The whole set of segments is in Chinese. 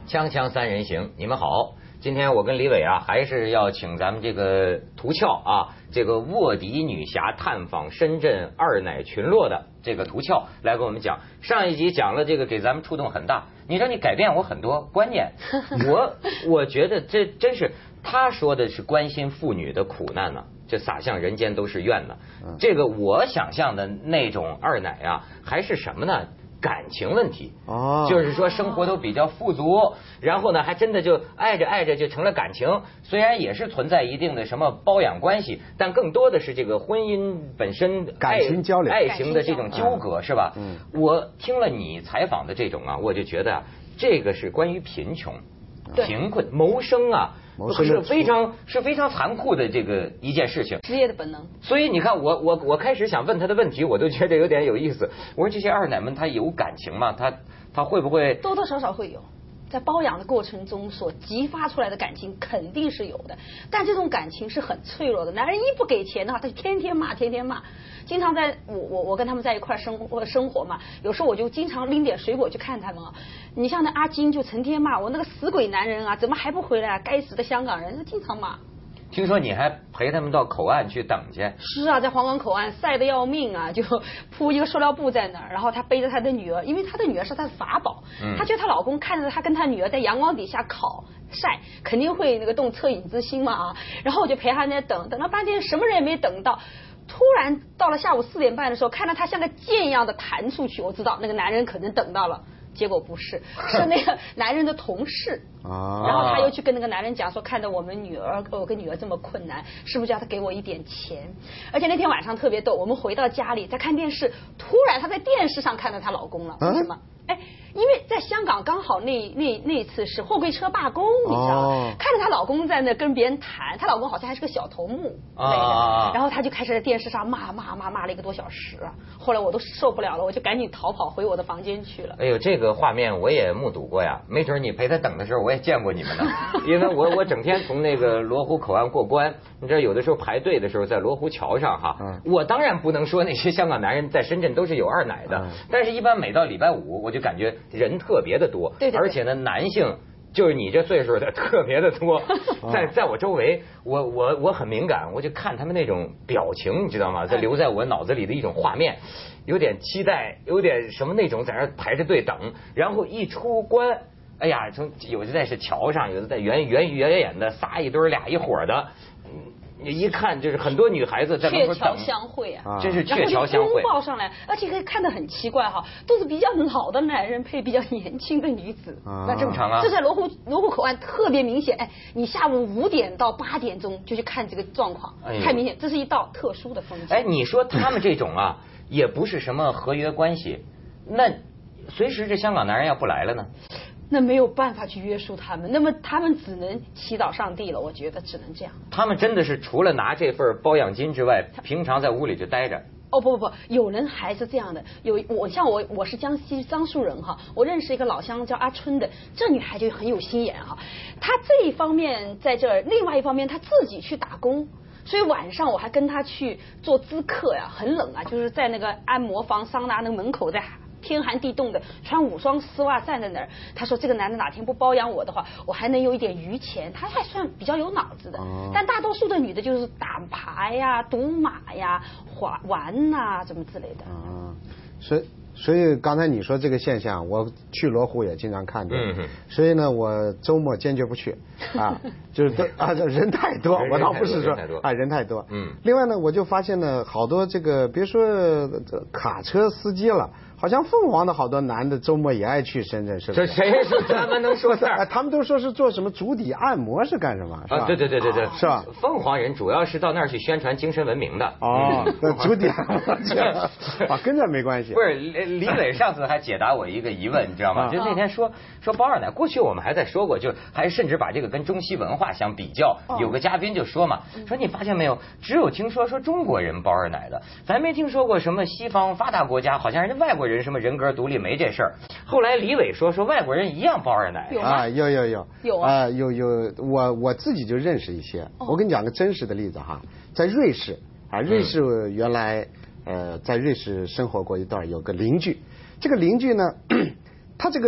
锵锵三人行，你们好。今天我跟李伟啊，还是要请咱们这个涂俏啊，这个卧底女侠探访深圳二奶群落的这个涂俏来跟我们讲。上一集讲了这个，给咱们触动很大。你说你改变我很多观念，我觉得这真是他说的是关心妇女的苦难呢、这洒向人间都是怨呢。这个我想象的那种二奶啊，还是什么呢？感情问题，就是说生活都比较富足，然后呢，还真的就爱着爱着就成了感情。虽然也是存在一定的什么包养关系，但更多的是这个婚姻本身感情交流、 爱情的这种纠葛，是吧？我听了你采访的这种啊，我就觉得这个是关于贫穷、贫困、谋生啊。是非常残酷的这个一件事情， 职业的本能。 所以你看，我开始想问他的问题，我都觉得有点有意思。我说这些二奶们，他有感情吗？他会不会多多少少会有？在包养的过程中所激发出来的感情肯定是有的，但这种感情是很脆弱的。男人一不给钱的话，他就天天骂，天天骂。经常在我跟他们在一块生活嘛，有时候我就经常拎点水果去看他们啊。你像那阿金就成天骂我那个死鬼男人啊，怎么还不回来啊？该死的香港人，他经常骂。 听说你还陪他们到口岸去等去？ 是啊，在黄冈口岸晒得要命啊，就铺一个塑料布在那儿，然后他背着他的女儿，因为他的女儿是他的法宝，他觉得他老公看着他跟他女儿在阳光底下烤晒，肯定会那个动恻隐之心嘛啊，然后我就陪他在等了半天，什么人也没等到。突然到了下午4点半的时候，看到他像个箭一样的弹出去，我知道那个男人可能等到了。结果不是，是那个男人的同事然后他又去跟那个男人讲说，看到我跟女儿这么困难，是不是叫他给我一点钱？而且那天晚上特别逗，我们回到家里在看电视，突然她在电视上看到她老公了，为什么？因为在香港刚好那次是货柜车罢工，你知道看着她老公在那跟别人谈，她老公好像还是个小头目然后她就开始在电视上骂了1个多小时，后来我都受不了了，我就赶紧逃跑回我的房间去了。 哎呦，这个画面我也目睹过呀，没准你陪他等的时候我也见过你们呢，因为我整天从那个罗湖口岸过关，你知道有的时候排队的时候在罗湖桥上哈，我当然不能说那些香港男人在深圳都是有二奶的，但是一般每到礼拜五我就感觉人特别的多，而且呢男性就是你这岁数的特别的多，在我周围，我很敏感，我就看他们那种表情，你知道吗？在留在我脑子里的一种画面，有点期待，有点什么那种在那排着队等，然后一出关，哎呀，有的在是桥上，有的在远远的仨一堆俩一伙的。你一看就是很多女孩子在门口等， 鹊桥相会啊， 真是鹊桥相会。 拥抱上来，而且可以看得很奇怪哈，都是比较老的男人配比较年轻的女子， 那正常啊。 这在罗湖口岸特别明显，你下午5点到8点钟就去看这个状况，太明显，这是一道特殊的风景。 你说他们这种啊，也不是什么合约关系，那随时这香港男人要不来了呢？ 那没有办法去约束他们，那么他们只能祈祷上帝了，我觉得只能这样。 他们真的是除了拿这份包养金之外，平常在屋里就待着。 不，有人还是这样的。我是江西樟树人哈，我认识一个老乡叫阿春的，这女孩就很有心眼哈。她这一方面在这儿，另外一方面她自己去打工。所以晚上我还跟她去做滋课呀，很冷啊，就是在那个按摩房、桑拿那个门口在天寒地冻的穿5双丝袜站在那儿，他说这个男的哪天不包养我的话，我还能有一点余钱，他还算比较有脑子的。但大多数的女的就是打牌呀、赌马呀、玩呐、怎么之类的。 所以刚才你说这个现象，我去罗湖也经常看见。所以呢，我周末坚决不去啊，就是人太多，我倒不是说人太多。另外呢，我就发现呢，好多这个别说卡车司机了。好像凤凰的好多男的周末也爱去深圳，是不是？ 谁说他们能说事儿？ 他们都说是做什么足底按摩是干什么？是吧？ 对， 是吧？ 凤凰人主要是到那儿去宣传精神文明的。 那足底按摩跟这没关系。 不是，李伟上次还解答我一个疑问，你知道吗？就那天说包二奶，过去我们还在说过，就还甚至把这个跟中西文化相比较。有个嘉宾就说嘛，说你发现没有，只有听说中国人包二奶的，咱没听说过什么西方发达国家，好像人家外国人什么人格独立没这事儿。后来李伟说外国人一样包二奶。 有啊， 有我自己就认识一些。我跟你讲个真实的例子哈，在瑞士瑞士原来在瑞士生活过一段，有个邻居，这个邻居呢，他这个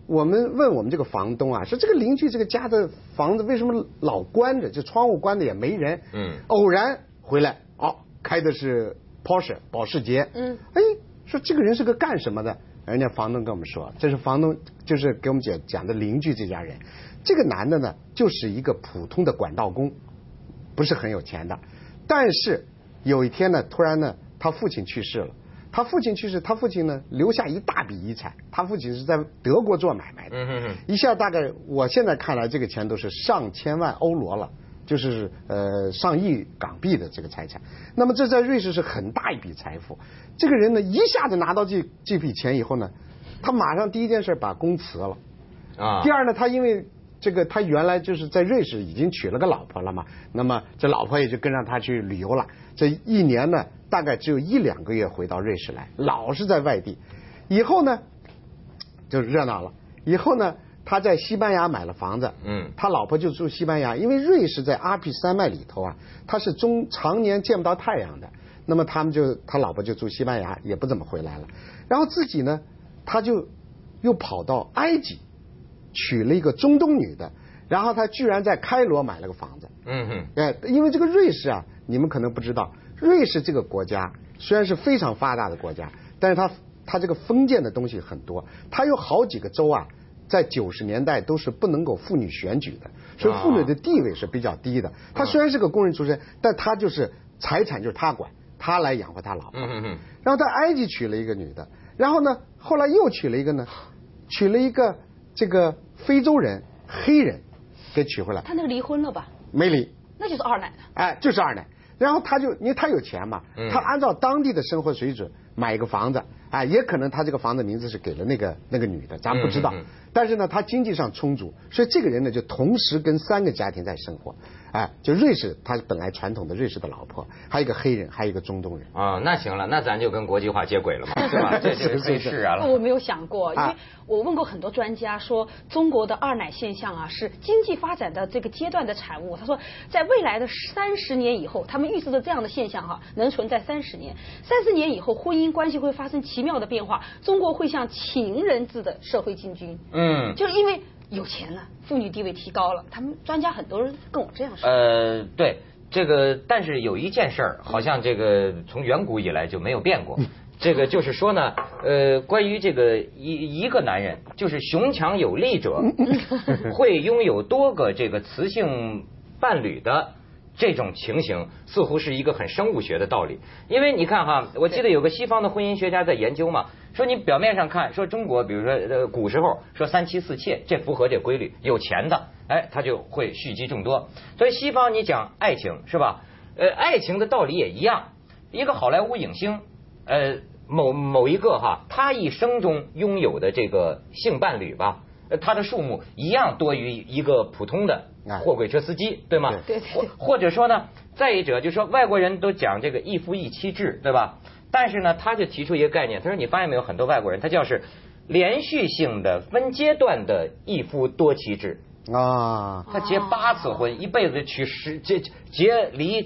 我们问我们这个房东啊，说这个邻居这个家的房子为什么老关着，就窗户关的也没人。偶然回来，开的是 Porsche 保时捷。说这个人是个干什么的？人家房东跟我们说，这是房东就是给我们讲的邻居这家人。这个男的呢，就是一个普通的管道工，不是很有钱的。但是有一天呢，突然呢，他父亲去世了。他父亲呢留下一大笔遗产。他父亲是在德国做买卖的。一下大概我现在看来，这个钱都是上千万欧罗了。就是上亿港币的这个财产，那么这在瑞士是很大一笔财富。这个人呢，一下子拿到这笔钱以后呢，他马上第一件事把工辞了。第二呢，他因为这个他原来就是在瑞士已经娶了个老婆了嘛，那么这老婆也就跟上他去旅游了。这一年呢，大概只有1-2个月回到瑞士来，老是在外地。以后呢，就热闹了。以后呢，他在西班牙买了房子，他老婆就住西班牙，因为瑞士在阿尔卑斯山脉里头啊，他是常年见不到太阳的，那么他老婆就住西班牙，也不怎么回来了。然后自己呢，他就又跑到埃及，娶了一个中东女的，然后他居然在开罗买了个房子。因为这个瑞士啊，你们可能不知道，瑞士这个国家虽然是非常发达的国家，但是它这个封建的东西很多，它有好几个州啊。在90年代都是不能够妇女选举的，所以妇女的地位是比较低的。他虽然是个工人出身，但他就是财产就是他管，他来养活他老婆。然后在埃及娶了一个女的，然后呢，后来又娶了一个这个非洲人黑人给娶回来。 他那个离婚了吧？ 没离， 那就是二奶了。 就是二奶。然后因为他有钱嘛，他按照当地的生活水准买一个房子，也可能他这个房子名字是给了那个女的，咱不知道。但是呢，他经济上充足，所以这个人呢就同时跟3个家庭在生活。就瑞士，他本来传统的瑞士的老婆，还有一个黑人，还有一个中东人。 那行了，那咱就跟国际化接轨了嘛，是吧？这就是可以释然了。 我没有想过，因为我问过很多专家，说中国的二奶现象啊是经济发展的这个阶段的产物。他说，在未来的30年以后，他们预测的这样的现象能存在30年。30年以后，婚姻关系会发生奇妙的变化，中国会向情人制的社会进军。就是因为有钱了，妇女地位提高了，他们专家很多人跟我这样说。 对这个，但是有一件事儿，好像这个从远古以来就没有变过。这个就是说呢，关于这个一个男人，就是雄强有力者，会拥有多个这个雌性伴侣的这种情形，似乎是一个很生物学的道理。因为你看哈，我记得有个西方的婚姻学家在研究嘛，说你表面上看，说中国比如说古时候说3妻4妾，这符合这规律，有钱的他就会蓄积众多。所以西方你讲爱情是吧？爱情的道理也一样。一个好莱坞影星，某一个他一生中拥有的这个性伴侣吧，他的数目一样多于一个普通的货柜车司机，对吗？ 对。 或者说呢，再一者就是说，外国人都讲这个一夫一妻制，对吧？但是呢，他就提出一个概念，他说你发现没有，很多外国人他叫是连续性的分阶段的一夫多妻制。他结8次婚，一辈子娶结离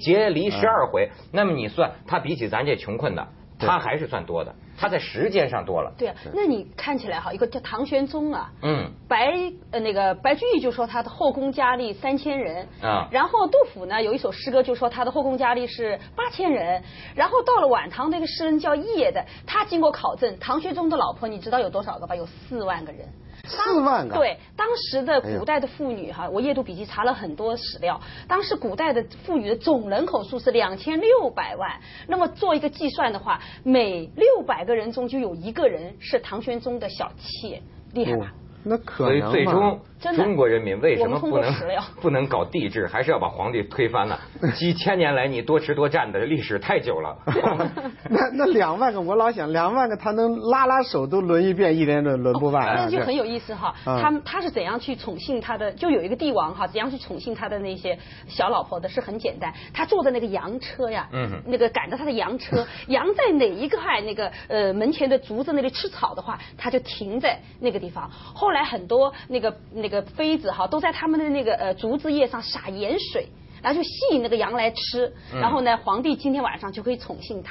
12回，那么你算他比起咱这穷困的，他还是算多的，他在时间上多了。 对啊，那你看起来一个叫唐玄宗啊，白居易就说他的后宫佳丽3000人然后杜甫呢有一首诗歌就说他的后宫佳丽是8000人，然后到了晚唐那个诗人叫叶的，他经过考证，唐玄宗的老婆你知道有多少个吧？有4万个人。 4万个。 对，当时的古代的妇女我阅读笔记查了很多史料，当时古代的妇女的总人口数是2600万，那么做一个计算的话，每600个人中就有1个人是唐玄宗的小妾，厉害吧？ 那可能。 所以最终中国人民为什么不能搞帝制，还是要把皇帝推翻了？几千年来你多吃多占的历史太久了。 那2万个，我老想2万个他能拉手都轮一遍，一人轮不完。 那就很有意思他是怎样去宠幸他的？就有一个帝王怎样去宠幸他的那些小老婆的？是很简单，他坐的那个羊车呀，那个赶着他的羊车，羊在哪一个那个门前的竹子那里吃草的话，他就停在那个地方。后来很多那个妃子都在他们的那个竹子叶上撒盐水，然后就吸引那个羊来吃，然后呢，皇帝今天晚上就可以宠幸他。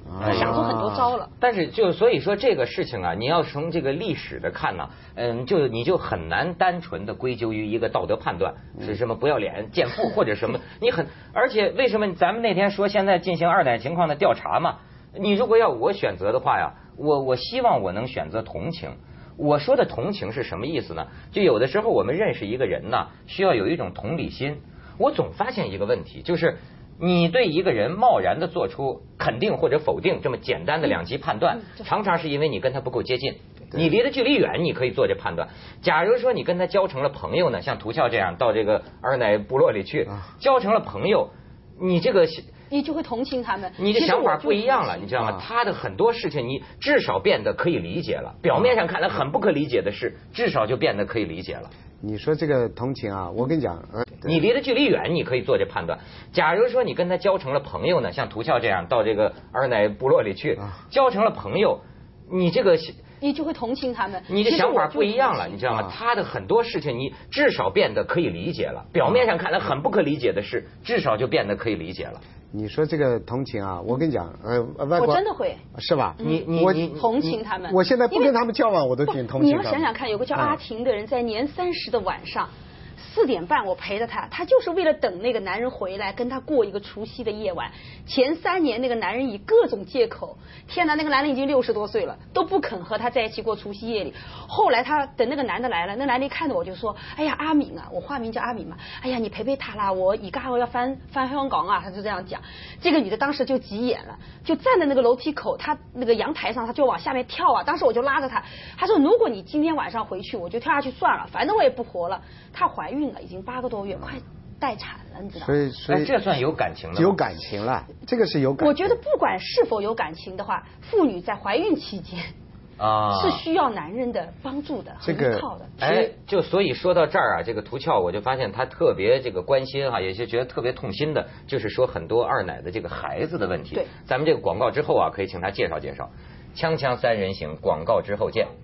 他想出很多招了。 但是所以说这个事情啊，你要从这个历史的看呢，你就很难单纯的归咎于一个道德判断是什么不要脸贱妇或者什么，而且为什么咱们那天说现在进行二奶情况的调查嘛？你如果要我选择的话呀，我希望我能选择同情。我说的同情是什么意思呢？就有的时候我们认识一个人呢，需要有一种同理心。我总发现一个问题，就是你对一个人贸然的做出肯定或者否定这么简单的两极判断，常常是因为你跟他不够接近，你离得距离远，你可以做这判断。假如说你跟他交成了朋友呢，像涂俏这样到这个二奶部落里去交成了朋友，你就会同情他们， 你的想法不一样了，你知道吗？他的很多事情你至少变得可以理解了，表面上看来很不可理解的事，至少就变得可以理解了。 你说这个同情啊，我跟你讲， 你离得距离远，你可以做这判断。假如说你跟他交成了朋友呢，像涂俏这样到这个二奶部落里去交成了朋友，你就会同情他们，你的想法不一样了，你知道吗？他的很多事情你至少变得可以理解了，表面上看来很不可理解的事，至少就变得可以理解了。 你说这个同情啊，我跟你讲， 我真的会， 是吧？ 我同情他们。 我现在不跟他们交往，我都挺同情他们。 你要想想看，有个叫阿婷的人，在年30的晚上4点半，我陪着他就是为了等那个男人回来，跟他过一个除夕的夜晚。前3年那个男人以各种借口，天哪，那个男人已经60多岁了，都不肯和他在一起过除夕夜里。后来他等那个男的来了，那男的一看着我就说：“哎呀，阿敏啊，我化名叫阿敏嘛，哎呀，你陪他啦，我以后要翻香港啊。”他就这样讲。这个女的当时就急眼了，就站在那个楼梯口，她那个阳台上，她就往下面跳啊。当时我就拉着她，她说：“如果你今天晚上回去，我就跳下去算了，反正我也不活了。”她怀孕了，已经8个多月，快待产了，你知道吗？ 所以这算有感情了？ 有感情了，这个是有感情。 我觉得不管是否有感情的话，妇女在怀孕期间是需要男人的帮助的，很依靠的。 所以说到这儿啊，这个涂俏我就发现她特别这个关心哈，也是觉得特别痛心的，就是说很多二奶的这个孩子的问题。 对， 咱们这个广告之后啊，可以请她介绍介绍。锵锵三人行，广告之后见。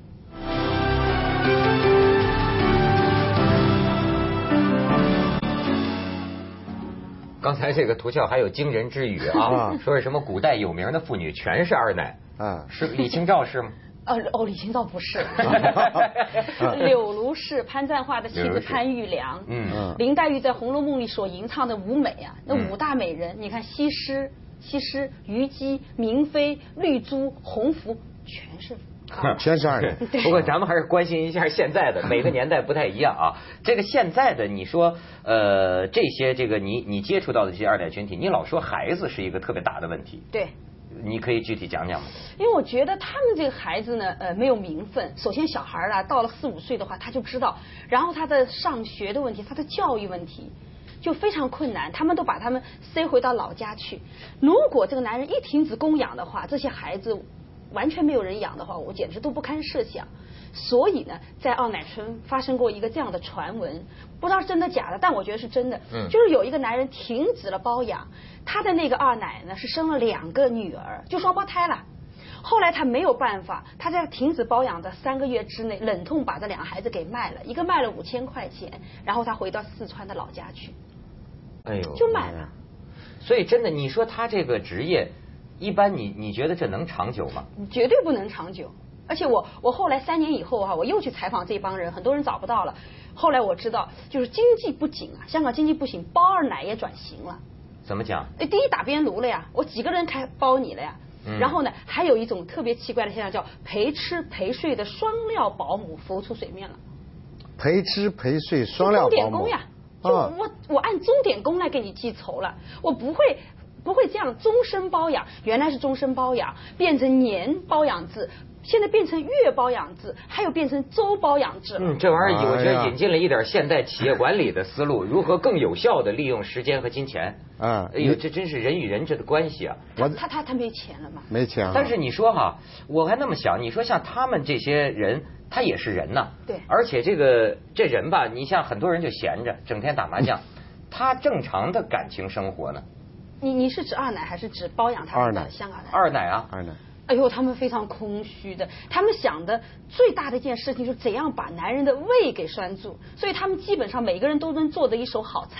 刚才这个涂俏还有惊人之语啊，说是什么古代有名的妇女全是二奶，是李清照是吗？ 李清照不是，柳如是潘赞化的妻子潘玉良，林黛玉在《红楼梦》里所吟唱的五美啊，那5大美人，你看西施、虞姬、明妃、绿珠、红拂，全是二奶。 不过咱们还是关心一下现在的，每个年代不太一样啊。这个现在的你说这些这个你接触到的这些二奶群体，你老说孩子是一个特别大的问题。 对。 你可以具体讲讲吗？ 因为我觉得他们这个孩子呢，没有名分。首先，小孩啊，到了4、5岁的话，他就知道，然后他的上学的问题，他的教育问题就非常困难。他们都把他们塞回到老家去。如果这个男人一停止供养的话，这些孩子完全没有人养的话，我简直都不堪设想。所以呢，在二奶村发生过一个这样的传闻，不知道是真的假的，但我觉得是真的。就是有一个男人停止了包养，他的那个二奶呢是生了2个女儿，就双胞胎了。后来他没有办法，他在停止包养的3个月之内，忍痛把这2个孩子给卖了，一个卖了5000块钱，然后他回到四川的老家去。 哎呦， 就卖了。 所以真的，你说他这个职业，一般你觉得这能长久吗？ 绝对不能长久。而且我后来3年以后我又去采访这帮人，很多人找不到了。后来我知道，就是经济不景啊，香港经济不行，包二奶也转型了。 怎么讲？ 第一打边炉了呀，我几个人包你了呀。然后呢，还有一种特别奇怪的现象，叫陪吃陪睡的双料保姆浮出水面了。 陪吃陪睡双料保姆。钟点工呀，就我按钟点工来给你记仇了，我不会这样终身包养，原来是终身包养，变成年包养制。现在变成月包养制，还有变成周包养制。 这玩意儿我觉得引进了一点现代企业管理的思路，如何更有效的利用时间和金钱。哎呦，这真是人与人这的关系啊。 他没钱了嘛？ 没钱。 但是你说哈，我还那么想，你说像他们这些人，他也是人呐。 对。 而且这人吧，你像很多人就闲着，整天打麻将，他正常的感情生活呢？ 你是指二奶还是指包养他的香港人？ 二奶啊， 二奶。 哎呦，他们非常空虚的，他们想的最大的一件事情就是怎样把男人的胃给拴住，所以他们基本上每个人都能做的一手好菜，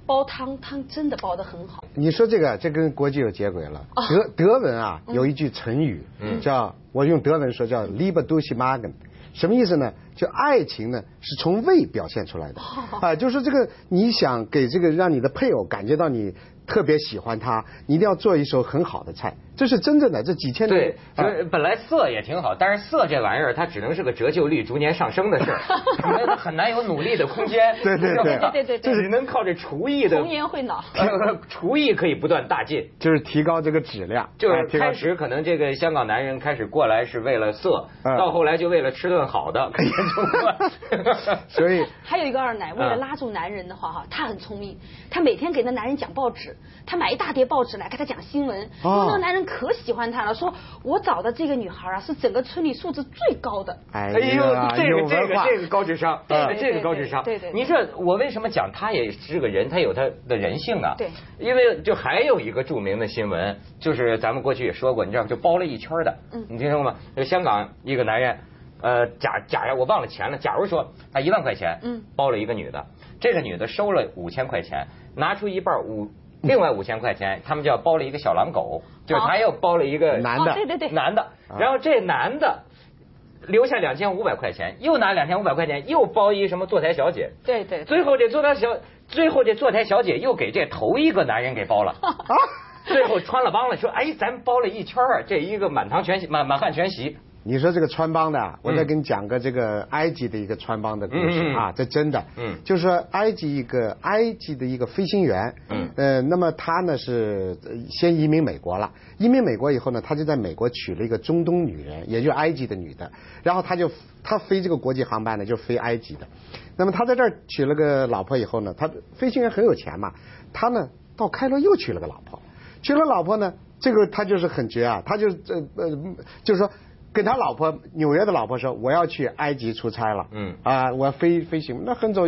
煲汤真的煲得很好。 你说这跟国际有接轨了。德文啊有一句成语，叫我用德文说叫 Liebe durch Magen， 什么意思呢？就爱情呢是从胃表现出来的啊，就是这个你想给这个让你的配偶感觉到你特别喜欢他，你一定要做一手很好的菜，这是真正的。这几千年对，本来色也挺好，但是色这玩意儿它只能是个折旧率逐年上升的事儿，它很难有努力的空间。 对， 这只能靠这厨艺的童颜会老， 厨艺可以不断大进， 就是提高这个质量。 就是开始可能这个香港男人开始过来是为了色，到后来就为了吃顿好的，可以所以还有一个二奶，为了拉住男人的话哈，他很聪明，他每天给那男人讲报纸，他买一大叠报纸来给他讲新闻，因为那个男人可喜欢他了，说我找的这个女孩啊是整个村里素质最高的。 哎呦，这个高智商，这个高智商。 对， 你说我为什么讲他也是个人，他有他的人性啊？ 对， 因为就还有一个著名的新闻，就是咱们过去也说过，你知道就包了一圈的，你听说吗？就香港一个男人。假如我忘了钱了，假如说他1万块钱，包了一个女的，这个女的收了5000块钱，拿出一半另外5000块钱，他们叫包了一个小狼狗，就是他又包了一个男的， 对， 男的，然后这男的留下2500块钱，又拿2500块钱又包一什么坐台小姐， 对， 最后这坐台小姐又给这头一个男人给包了最后穿了帮了，说哎，咱包了一圈这一个满汉全席。 你说这个穿帮的，我再给你讲个这个埃及的一个穿帮的故事啊，这真的，就是说埃及的一个飞行员，那么他呢是先移民美国了，移民美国以后呢，他就在美国娶了一个中东女人，也就是埃及的女的，然后他飞这个国际航班呢就飞埃及的，那么他在这儿娶了个老婆以后呢，他飞行员很有钱嘛，他呢到开罗又娶了个老婆，娶了老婆呢，这个他就是很绝啊，他就是说。跟他老婆纽约的老婆说，我要去埃及出差了，我要飞行，那很走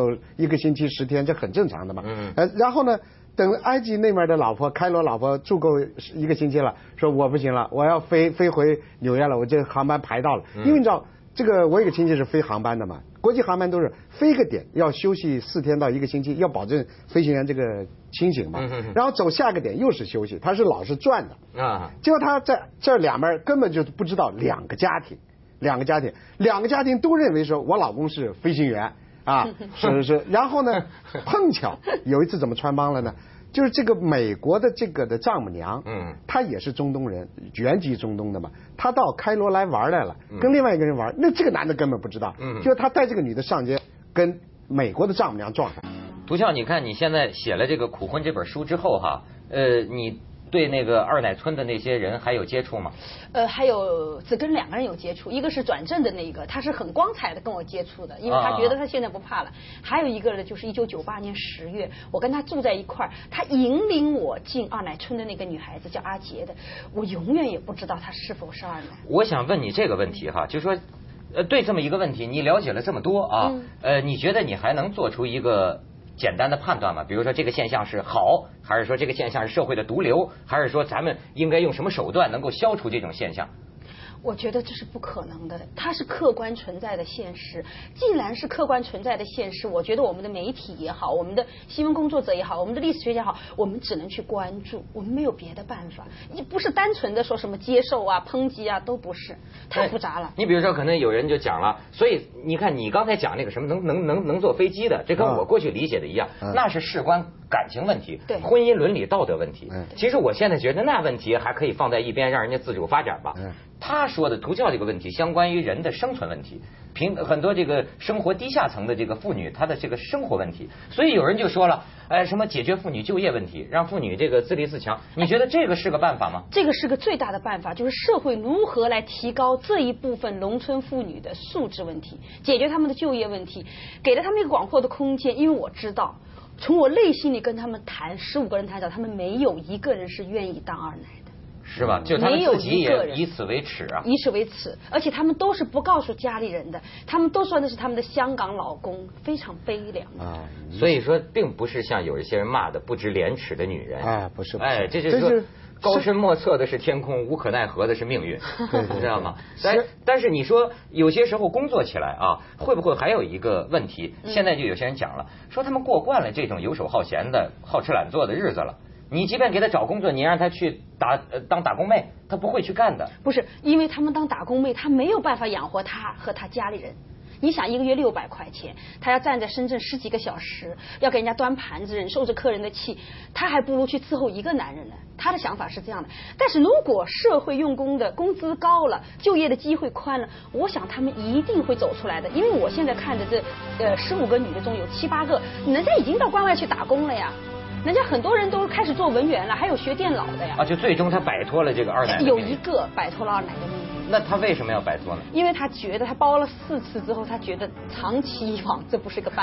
1个星期10天，这很正常的嘛，然后呢，等埃及那边的开罗老婆住够1个星期了，说我不行了，我要飞回纽约了，我这个航班排到了，因为你知道这个我有个亲戚是飞航班的嘛，国际航班都是飞个点要休息4天到1个星期，要保证飞行员这个清醒嘛，然后走下个点又是休息，他是老是转的啊。结果他在这两边根本就不知道两个家庭都认为说我老公是飞行员啊，是，然后呢，碰巧有一次怎么穿帮了呢？就是这个美国的这个的丈母娘，她也是中东人，原籍中东的嘛，她到开罗来玩来了，跟另外一个人玩，那这个男的根本不知道，就是他带这个女的上街跟美国的丈母娘撞上。 涂笑，你看你现在写了这个《苦婚》这本书之后哈，你对那个二奶村的那些人还有接触吗？ 还有只跟2个人有接触，一个是转正的那个，他是很光彩的跟我接触的，因为他觉得他现在不怕了。还有一个呢，就是1998年10月，我跟他住在一块儿，他引领我进二奶村的那个女孩子叫阿杰的，我永远也不知道她是否是二奶。 我想问你这个问题哈，就是说，对这么一个问题，你了解了这么多啊，你觉得你还能做出一个简单的判断吗？比如说这个现象是好，还是说这个现象是社会的毒瘤，还是说咱们应该用什么手段能够消除这种现象？ 我觉得这是不可能的，它是客观存在的现实。既然是客观存在的现实，我觉得我们的媒体也好，我们的新闻工作者也好，我们的历史学家也好，我们只能去关注，我们没有别的办法。你不是单纯的说什么接受啊、抨击啊，都不是，太复杂了。 你比如说，可能有人就讲了，所以你看你刚才讲那个什么能坐飞机的，这跟我过去理解的一样，那是事关感情问题， 对， 婚姻伦理道德问题。其实我现在觉得那问题还可以放在一边，让人家自主发展吧。他说的涂教这个问题，相关于人的生存问题，很多这个生活低下层的这个妇女，她的这个生活问题，所以有人就说了，什么解决妇女就业问题，让妇女这个自立自强，你觉得这个是个办法吗？ 这个是个最大的办法，就是社会如何来提高这一部分农村妇女的素质问题，解决他们的就业问题，给了他们一个广阔的空间。因为我知道，从我内心里跟他们谈，15个人谈找，他们没有一个人是愿意当二奶的。 是吧？就他们自己也以此为耻啊！ 以此为耻，而且他们都是不告诉家里人的，他们都说那是他们的香港老公，非常悲凉啊。 所以说，并不是像有一些人骂的不知廉耻的女人啊，不是， 这就是说高深莫测的是天空，无可奈何的是命运，你知道吗？但是你说有些时候工作起来啊，会不会还有一个问题？现在就有些人讲了，说他们过惯了这种游手好闲的、好吃懒做的日子了。你即便给他找工作，你让他去当打工妹，他不会去干的。 不是，因为他们当打工妹，他没有办法养活他和他家里人。你想，一个月600块钱，他要站在深圳10几个小时，要给人家端盘子，忍受着客人的气，他还不如去伺候一个男人呢。他的想法是这样的。但是如果社会用工的工资高了，就业的机会宽了，我想他们一定会走出来的。因为我现在看的这15个女的中有7、8个，人家已经到关外去打工了呀。人家很多人都开始做文员了，还有学电脑的呀。 啊，就最终他摆脱了这个二奶的命运。 有一个摆脱了二奶的命运。 那他为什么要摆脱呢？ 因为他觉得他包了4次之后，他觉得长期以往这不是个办法。